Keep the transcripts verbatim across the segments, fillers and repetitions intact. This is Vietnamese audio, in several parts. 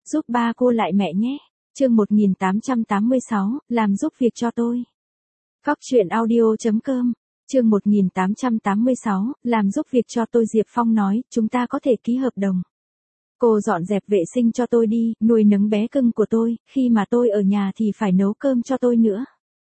giúp ba cô lại mẹ nhé. Chương một nghìn tám trăm tám mươi sáu, làm giúp việc cho tôi. Cóc truyện audio chấm com. Chương một nghìn tám trăm tám mươi sáu, làm giúp việc cho tôi. Diệp Phong nói, chúng ta có thể ký hợp đồng. Cô dọn dẹp vệ sinh cho tôi đi, nuôi nấng bé cưng của tôi, khi mà tôi ở nhà thì phải nấu cơm cho tôi nữa.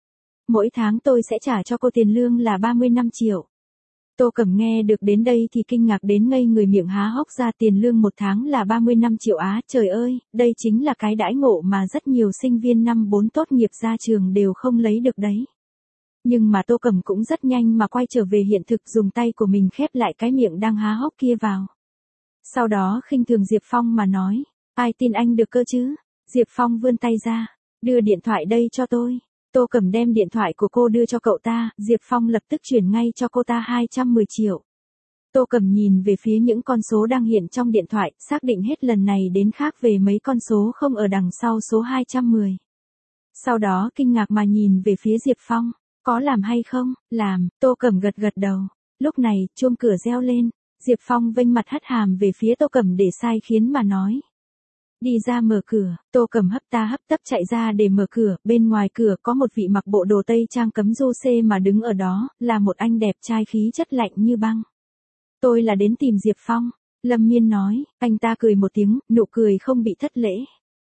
Mỗi tháng tôi sẽ trả cho cô tiền lương là ba mươi lăm triệu. Tô Cẩm nghe được đến đây thì kinh ngạc đến ngây người, miệng há hốc ra. Tiền lương một tháng là ba mươi lăm triệu á, trời ơi, đây chính là cái đãi ngộ mà rất nhiều sinh viên năm bốn tốt nghiệp ra trường đều không lấy được đấy. Nhưng mà Tô Cẩm cũng rất nhanh mà quay trở về hiện thực, dùng tay của mình khép lại cái miệng đang há hốc kia vào. Sau đó khinh thường Diệp Phong mà nói, ai tin anh được cơ chứ? Diệp Phong vươn tay ra, đưa điện thoại đây cho tôi. Tô Cẩm đem điện thoại của cô đưa cho cậu ta, Diệp Phong lập tức chuyển ngay cho cô ta hai trăm mười triệu. Tô Cẩm nhìn về phía những con số đang hiện trong điện thoại, xác định hết lần này đến khác về mấy con số không ở đằng sau số hai trăm mười. Sau đó kinh ngạc mà nhìn về phía Diệp Phong, có làm hay không? Làm. Tô Cẩm gật gật đầu. Lúc này, chuông cửa reo lên, Diệp Phong vênh mặt hất hàm về phía Tô Cẩm để sai khiến mà nói. Đi ra mở cửa. Tô Cẩm hấp ta hấp tấp chạy ra để mở cửa, bên ngoài cửa có một vị mặc bộ đồ tây trang cấm du xê mà đứng ở đó, là một anh đẹp trai khí chất lạnh như băng. Tôi là đến tìm Diệp Phong, Lâm Miên nói. Anh ta cười một tiếng, nụ cười không bị thất lễ.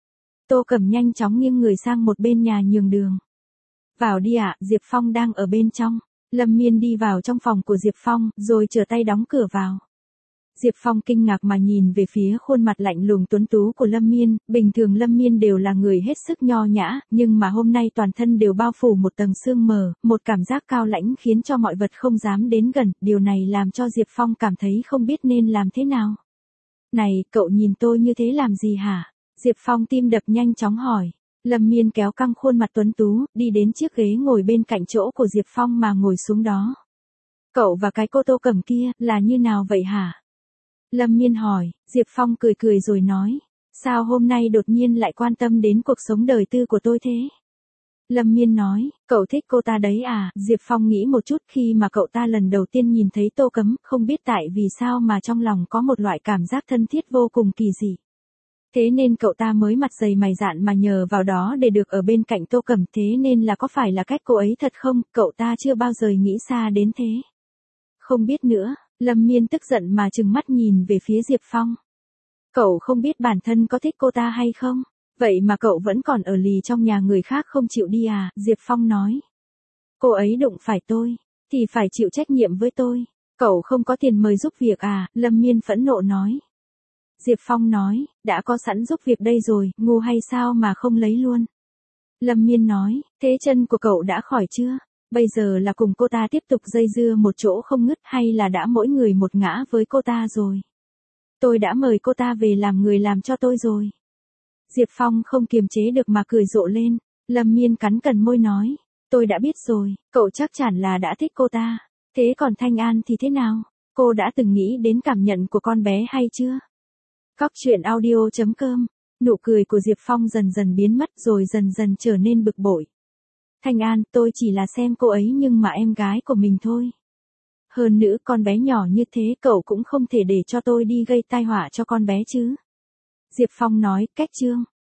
Tô Cẩm nhanh chóng nghiêng người sang một bên nhà nhường đường. Vào đi ạ, Diệp Phong đang ở bên trong. Lâm Miên đi vào trong phòng của Diệp Phong, rồi trở tay đóng cửa vào. Diệp Phong kinh ngạc mà nhìn về phía khuôn mặt lạnh lùng tuấn tú của Lâm Miên, bình thường Lâm Miên đều là người hết sức nho nhã, nhưng mà hôm nay toàn thân đều bao phủ một tầng sương mờ, một cảm giác cao lãnh khiến cho mọi vật không dám đến gần, điều này làm cho Diệp Phong cảm thấy không biết nên làm thế nào. Này, cậu nhìn tôi như thế làm gì hả? Diệp Phong tim đập nhanh chóng hỏi. Lâm Miên kéo căng khuôn mặt tuấn tú, đi đến chiếc ghế ngồi bên cạnh chỗ của Diệp Phong mà ngồi xuống đó. Cậu và cái cô Tô Cẩm kia, là như nào vậy hả? Lâm Miên hỏi. Diệp Phong cười cười rồi nói, sao hôm nay đột nhiên lại quan tâm đến cuộc sống đời tư của tôi thế? Lâm Miên nói, cậu thích cô ta đấy à? Diệp Phong nghĩ một chút, khi mà cậu ta lần đầu tiên nhìn thấy Tô Cẩm, không biết tại vì sao mà trong lòng có một loại cảm giác thân thiết vô cùng kỳ dị. Thế nên cậu ta mới mặt dày mày dạn mà nhờ vào đó để được ở bên cạnh Tô Cẩm, thế nên là có phải là cách cô ấy thật không? Cậu ta chưa bao giờ nghĩ xa đến thế. Không biết nữa. Lâm Miên tức giận mà trừng mắt nhìn về phía Diệp Phong. Cậu không biết bản thân có thích cô ta hay không? Vậy mà cậu vẫn còn ở lì trong nhà người khác không chịu đi à? Diệp Phong nói. Cô ấy đụng phải tôi, thì phải chịu trách nhiệm với tôi. Cậu không có tiền mời giúp việc à? Lâm Miên phẫn nộ nói. Diệp Phong nói, đã có sẵn giúp việc đây rồi, ngu hay sao mà không lấy luôn? Lâm Miên nói, thế chân của cậu đã khỏi chưa? Bây giờ là cùng cô ta tiếp tục dây dưa một chỗ không ngứt hay là đã mỗi người một ngã với cô ta rồi? Tôi đã mời cô ta về làm người làm cho tôi rồi. Diệp Phong không kiềm chế được mà cười rộ lên. Lâm Miên cắn cẩn môi nói, tôi đã biết rồi, cậu chắc chắn là đã thích cô ta. Thế còn Thanh An thì thế nào? Cô đã từng nghĩ đến cảm nhận của con bé hay chưa? Cóc truyện audio chấm com. Nụ cười của Diệp Phong dần dần biến mất rồi dần dần trở nên bực bội. Thanh An, tôi chỉ là xem cô ấy nhưng mà em gái của mình thôi. Hơn nữa con bé nhỏ như thế cậu cũng không thể để cho tôi đi gây tai họa cho con bé chứ. Diệp Phong nói, cách chương.